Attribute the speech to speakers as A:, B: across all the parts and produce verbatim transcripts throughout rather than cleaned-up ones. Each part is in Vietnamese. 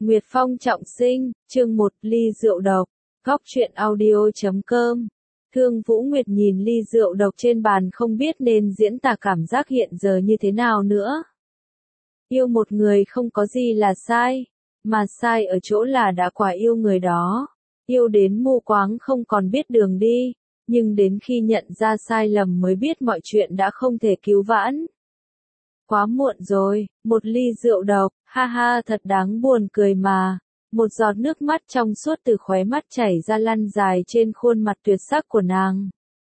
A: Nguyệt Phong trọng sinh, chương một ly rượu độc, góc truyện audio chấm com. Thương Vũ Nguyệt nhìn ly rượu độc trên bàn không biết nên diễn tả cảm giác hiện giờ như thế nào nữa. Yêu một người không có gì là sai, mà sai ở chỗ là đã quá yêu người đó. Yêu đến mù quáng không còn biết đường đi, nhưng đến khi nhận ra sai lầm mới biết mọi chuyện đã không thể cứu vãn. Quá muộn rồi, một ly rượu độc, ha ha thật đáng buồn cười mà. Một giọt nước mắt trong suốt từ khóe mắt chảy ra lăn dài trên khuôn mặt tuyệt sắc của nàng.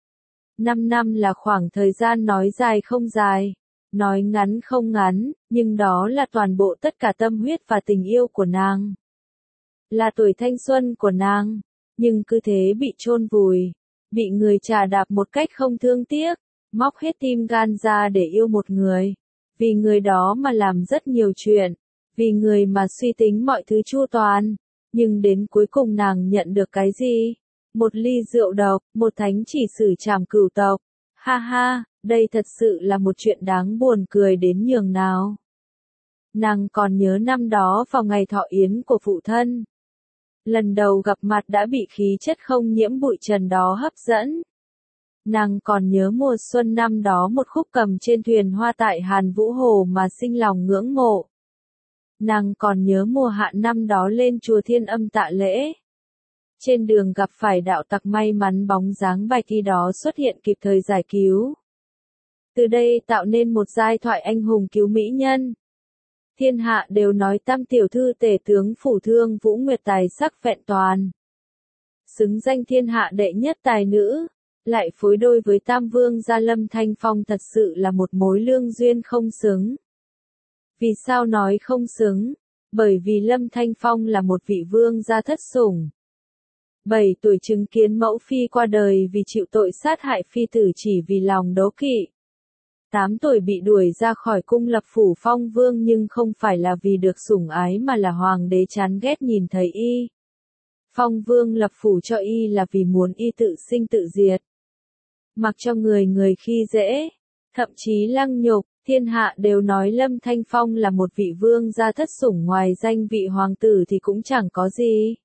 A: Năm năm là khoảng thời gian nói dài không dài, nói ngắn không ngắn, nhưng đó là toàn bộ tất cả tâm huyết và tình yêu của nàng. Là tuổi thanh xuân của nàng, nhưng cứ thế bị chôn vùi, bị người chà đạp một cách không thương tiếc, móc hết tim gan ra để yêu một người. Vì người đó mà làm rất nhiều chuyện, vì người mà suy tính mọi thứ chu toàn, nhưng đến cuối cùng nàng nhận được cái gì? Một ly rượu độc, một thánh chỉ xử trảm cửu tộc. Ha ha, đây thật sự là một chuyện đáng buồn cười đến nhường nào. Nàng còn nhớ năm đó vào ngày thọ yến của phụ thân. Lần đầu gặp mặt đã bị khí chất không nhiễm bụi trần đó hấp dẫn. Nàng còn nhớ mùa xuân năm đó một khúc cầm trên thuyền hoa tại Hàn Vũ Hồ mà sinh lòng ngưỡng mộ. Nàng còn nhớ mùa hạ năm đó lên chùa Thiên Âm tạ lễ. Trên đường gặp phải đạo tặc may mắn bóng dáng bài thi đó xuất hiện kịp thời giải cứu. Từ đây tạo nên một giai thoại anh hùng cứu mỹ nhân. Thiên hạ đều nói tam tiểu thư tể tướng phủ Thương Vũ Nguyệt tài sắc vẹn toàn. Xứng danh thiên hạ đệ nhất tài nữ. Lại phối đôi với Tam Vương gia Lâm Thanh Phong thật sự là một mối lương duyên không xứng. Vì sao nói không xứng? Bởi vì Lâm Thanh Phong là một vị vương gia thất sủng. Bảy tuổi chứng kiến mẫu phi qua đời vì chịu tội sát hại phi tử chỉ vì lòng đố kỵ. Tám tuổi bị đuổi ra khỏi cung lập phủ Phong Vương nhưng không phải là vì được sủng ái mà là hoàng đế chán ghét nhìn thấy y. Phong Vương lập phủ cho y là vì muốn y tự sinh tự diệt. Mặc cho người người khi dễ, thậm chí lăng nhục, thiên hạ đều nói Lâm Thanh Phong là một vị vương gia thất sủng ngoài danh vị hoàng tử thì cũng chẳng có gì.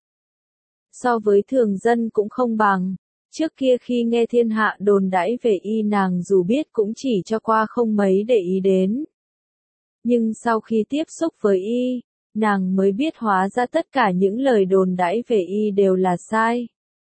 A: So với thường dân cũng không bằng, trước kia khi nghe thiên hạ đồn đãi về y nàng dù biết cũng chỉ cho qua không mấy để ý đến. Nhưng sau khi tiếp xúc với y, nàng mới biết hóa ra tất cả những lời đồn đãi về y đều là sai.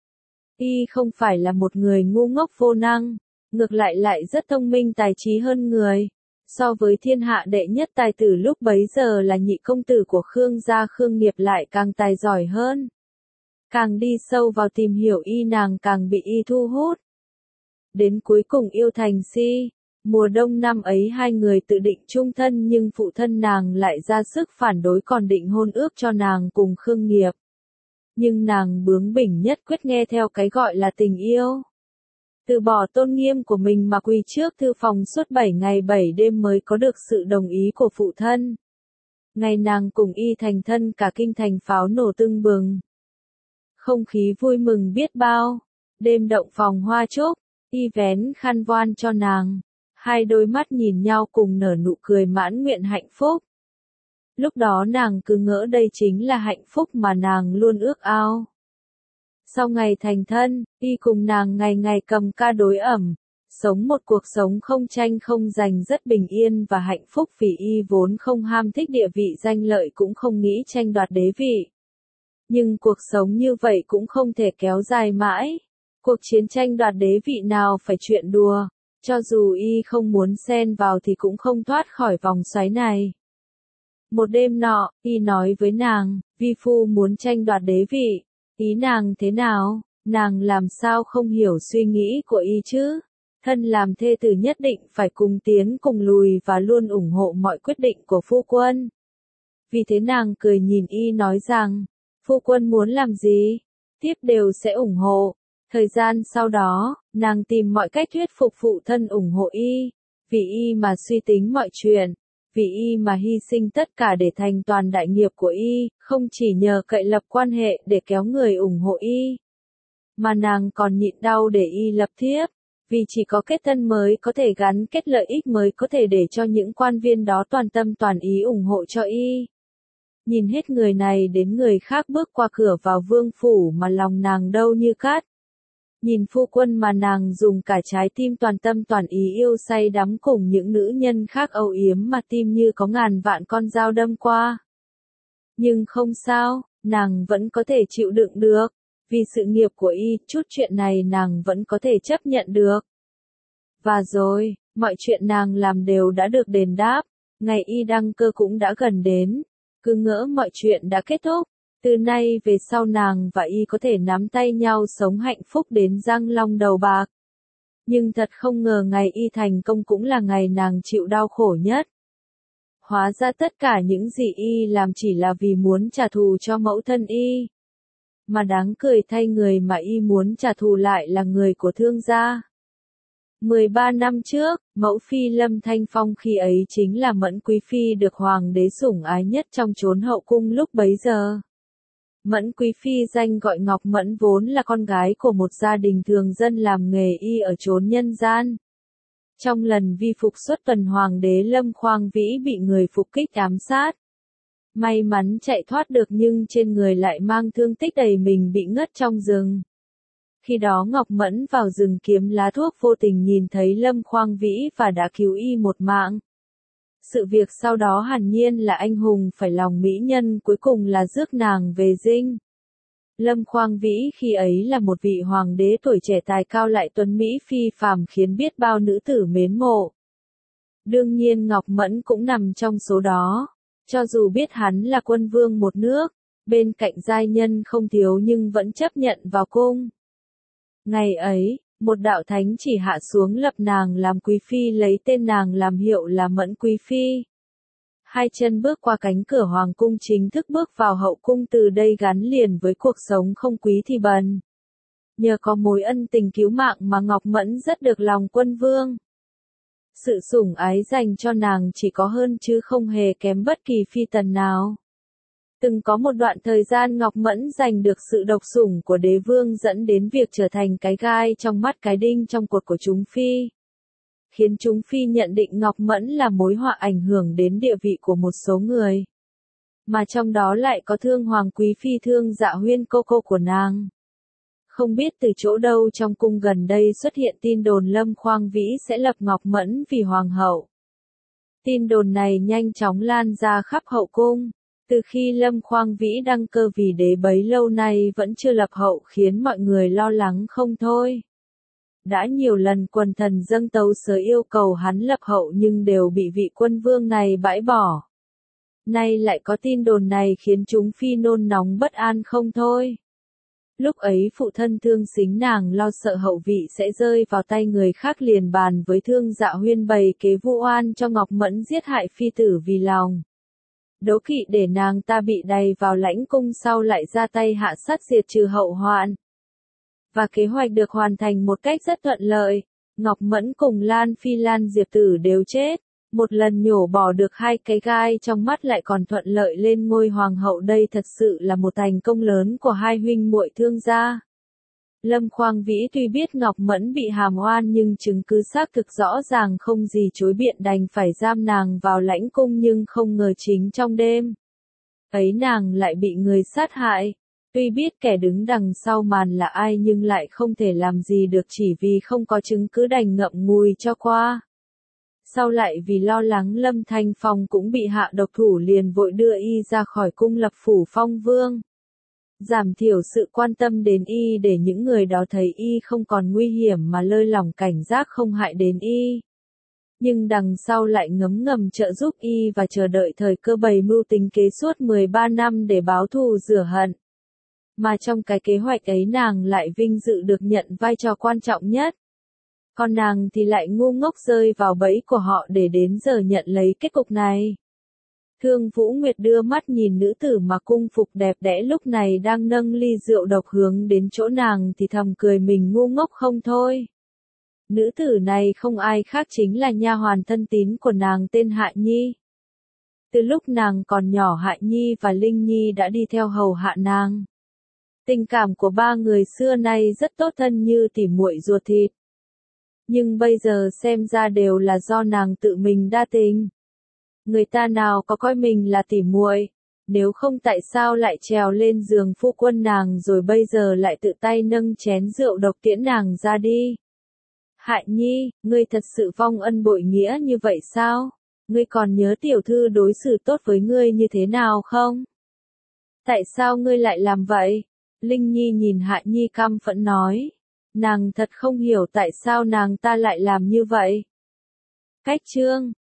A: Y không phải là một người ngu ngốc vô năng, ngược lại lại rất thông minh tài trí hơn người. So với thiên hạ đệ nhất tài tử lúc bấy giờ là nhị công tử của Khương gia Khương Nghiệp lại càng tài giỏi hơn. Càng đi sâu vào tìm hiểu y nàng càng bị y thu hút. Đến cuối cùng yêu thành si, mùa đông năm ấy hai người tự định chung thân nhưng phụ thân nàng lại ra sức phản đối còn định hôn ước cho nàng cùng Khương Nghiệp. Nhưng nàng bướng bỉnh nhất quyết nghe theo cái gọi là tình yêu. Từ bỏ tôn nghiêm của mình mà quỳ trước thư phòng suốt bảy ngày bảy đêm mới có được sự đồng ý của phụ thân. Ngày nàng cùng y thành thân cả kinh thành pháo nổ tưng bừng. Không khí vui mừng biết bao. Đêm động phòng hoa trúc, y vén khăn voan cho nàng. Hai đôi mắt nhìn nhau cùng nở nụ cười mãn nguyện hạnh phúc. Lúc đó nàng cứ ngỡ đây chính là hạnh phúc mà nàng luôn ước ao. Sau ngày thành thân, y cùng nàng ngày ngày cầm ca đối ẩm, sống một cuộc sống không tranh không giành rất bình yên và hạnh phúc vì y vốn không ham thích địa vị danh lợi cũng không nghĩ tranh đoạt đế vị. Nhưng cuộc sống như vậy cũng không thể kéo dài mãi. Cuộc chiến tranh đoạt đế vị nào phải chuyện đùa, cho dù y không muốn xen vào thì cũng không thoát khỏi vòng xoáy này. Một đêm nọ, y nói với nàng, vi phu muốn tranh đoạt đế vị. Ý nàng thế nào? Nàng làm sao không hiểu suy nghĩ của y chứ? Thân làm thê tử nhất định phải cùng tiến cùng lùi và luôn ủng hộ mọi quyết định của phu quân. Vì thế nàng cười nhìn y nói rằng, phu quân muốn làm gì? Tiếp đều sẽ ủng hộ. Thời gian sau đó, nàng tìm mọi cách thuyết phục phụ thân ủng hộ y. Vì y mà suy tính mọi chuyện. Vì y mà hy sinh tất cả để thành toàn đại nghiệp của y, không chỉ nhờ cậy lập quan hệ để kéo người ủng hộ y, mà nàng còn nhịn đau để y lập thiếp, vì chỉ có kết thân mới có thể gắn kết lợi ích mới có thể để cho những quan viên đó toàn tâm toàn ý ủng hộ cho y. Nhìn hết người này đến người khác bước qua cửa vào vương phủ mà lòng nàng đâu như cát. Nhìn phu quân mà nàng dùng cả trái tim toàn tâm toàn ý yêu say đắm cùng những nữ nhân khác âu yếm mà tim như có ngàn vạn con dao đâm qua. Nhưng không sao, nàng vẫn có thể chịu đựng được. Vì sự nghiệp của y, chút chuyện này nàng vẫn có thể chấp nhận được. Và rồi, mọi chuyện nàng làm đều đã được đền đáp. Ngày y đăng cơ cũng đã gần đến. Cứ ngỡ mọi chuyện đã kết thúc. Từ nay về sau nàng và y có thể nắm tay nhau sống hạnh phúc đến răng long đầu bạc. Nhưng thật không ngờ ngày y thành công cũng là ngày nàng chịu đau khổ nhất. Hóa ra tất cả những gì y làm chỉ là vì muốn trả thù cho mẫu thân y. Mà đáng cười thay, người mà y muốn trả thù lại là người của Thương gia. mười ba năm trước, mẫu phi Lâm Thanh Phong khi ấy chính là Mẫn Quý Phi được hoàng đế sủng ái nhất trong chốn hậu cung lúc bấy giờ. Mẫn Quý Phi danh gọi Ngọc Mẫn vốn là con gái của một gia đình thường dân làm nghề y ở chốn nhân gian. Trong lần vi phục xuất tuần hoàng đế Lâm Khoang Vĩ bị người phục kích ám sát. May mắn chạy thoát được nhưng trên người lại mang thương tích đầy mình bị ngất trong rừng. Khi đó Ngọc Mẫn vào rừng kiếm lá thuốc vô tình nhìn thấy Lâm Khoang Vĩ và đã cứu y một mạng. Sự việc sau đó hẳn nhiên là anh hùng phải lòng mỹ nhân cuối cùng là rước nàng về dinh. Lâm Khoang Vĩ khi ấy là một vị hoàng đế tuổi trẻ tài cao lại tuấn mỹ phi phàm khiến biết bao nữ tử mến mộ. Đương nhiên Ngọc Mẫn cũng nằm trong số đó. Cho dù biết hắn là quân vương một nước, bên cạnh giai nhân không thiếu nhưng vẫn chấp nhận vào cung. Ngày ấy, một đạo thánh chỉ hạ xuống lập nàng làm quý phi, lấy tên nàng làm hiệu là Mẫn Quý Phi. Hai chân bước qua cánh cửa hoàng cung chính thức bước vào hậu cung, từ đây gắn liền với cuộc sống không quý thì bần. Nhờ có mối ân tình cứu mạng mà Ngọc Mẫn rất được lòng quân vương. Sự sủng ái dành cho nàng chỉ có hơn chứ không hề kém bất kỳ phi tần nào. Từng có một đoạn thời gian Ngọc Mẫn giành được sự độc sủng của đế vương dẫn đến việc trở thành cái gai trong mắt cái đinh trong cột của chúng phi. Khiến chúng phi nhận định Ngọc Mẫn là mối họa ảnh hưởng đến địa vị của một số người. Mà trong đó lại có Thương Hoàng Quý Phi Thương Dạ Huyên, cô cô của nàng. Không biết từ chỗ đâu trong cung gần đây xuất hiện tin đồn Lâm Khoang Vĩ sẽ lập Ngọc Mẫn vì hoàng hậu. Tin đồn này nhanh chóng lan ra khắp hậu cung. Từ khi Lâm Khoang Vĩ đăng cơ vì đế bấy lâu nay vẫn chưa lập hậu khiến mọi người lo lắng không thôi. Đã nhiều lần quần thần dâng tấu sớ yêu cầu hắn lập hậu nhưng đều bị vị quân vương này bãi bỏ. Nay lại có tin đồn này khiến chúng phi nôn nóng bất an không thôi. Lúc ấy phụ thân Thương Sính nàng lo sợ hậu vị sẽ rơi vào tay người khác liền bàn với Thương Dạ Huyên bày kế vu oan cho Ngọc Mẫn giết hại phi tử vì lòng đố kỵ để nàng ta bị đày vào lãnh cung, sau lại ra tay hạ sát diệt trừ hậu hoạn. Và kế hoạch được hoàn thành một cách rất thuận lợi. Ngọc Mẫn cùng Lan Phi Lan Diệp Tử đều chết. Một lần nhổ bỏ được hai cái gai trong mắt lại còn thuận lợi lên ngôi hoàng hậu, đây thật sự là một thành công lớn của hai huynh muội Thương gia. Lâm Khoang Vĩ tuy biết Ngọc Mẫn bị hàm oan nhưng chứng cứ xác thực rõ ràng không gì chối biện, đành phải giam nàng vào lãnh cung, nhưng không ngờ chính trong đêm ấy nàng lại bị người sát hại. Tuy biết kẻ đứng đằng sau màn là ai nhưng lại không thể làm gì được chỉ vì không có chứng cứ đành ngậm ngùi cho qua. Sau lại vì lo lắng Lâm Thanh Phong cũng bị hạ độc thủ liền vội đưa y ra khỏi cung lập phủ phong vương. Giảm thiểu sự quan tâm đến y để những người đó thấy y không còn nguy hiểm mà lơi lỏng cảnh giác không hại đến y. Nhưng đằng sau lại ngấm ngầm trợ giúp y và chờ đợi thời cơ bày mưu tính kế suốt mười ba năm để báo thù rửa hận. Mà trong cái kế hoạch ấy nàng lại vinh dự được nhận vai trò quan trọng nhất. Còn nàng thì lại ngu ngốc rơi vào bẫy của họ để đến giờ nhận lấy kết cục này. Thương Vũ Nguyệt đưa mắt nhìn nữ tử mà cung phục đẹp đẽ lúc này đang nâng ly rượu độc hướng đến chỗ nàng thì thầm cười mình ngu ngốc không thôi. Nữ tử này không ai khác chính là nha hoàn thân tín của nàng tên Hạ Nhi. Từ lúc nàng còn nhỏ Hạ Nhi và Linh Nhi đã đi theo hầu hạ nàng. Tình cảm của ba người xưa nay rất tốt, thân như tỉ muội ruột thịt. Nhưng bây giờ xem ra đều là do nàng tự mình đa tình. Người ta nào có coi mình là tỉ muội, nếu không tại sao lại trèo lên giường phu quân nàng rồi bây giờ lại tự tay nâng chén rượu độc tiễn nàng ra đi. Hại Nhi, ngươi thật sự vong ân bội nghĩa như vậy sao? Ngươi còn nhớ tiểu thư đối xử tốt với ngươi như thế nào không? Tại sao ngươi lại làm vậy? Linh Nhi nhìn Hạ Nhi căm phẫn nói. Nàng thật không hiểu tại sao nàng ta lại làm như vậy. Cách chương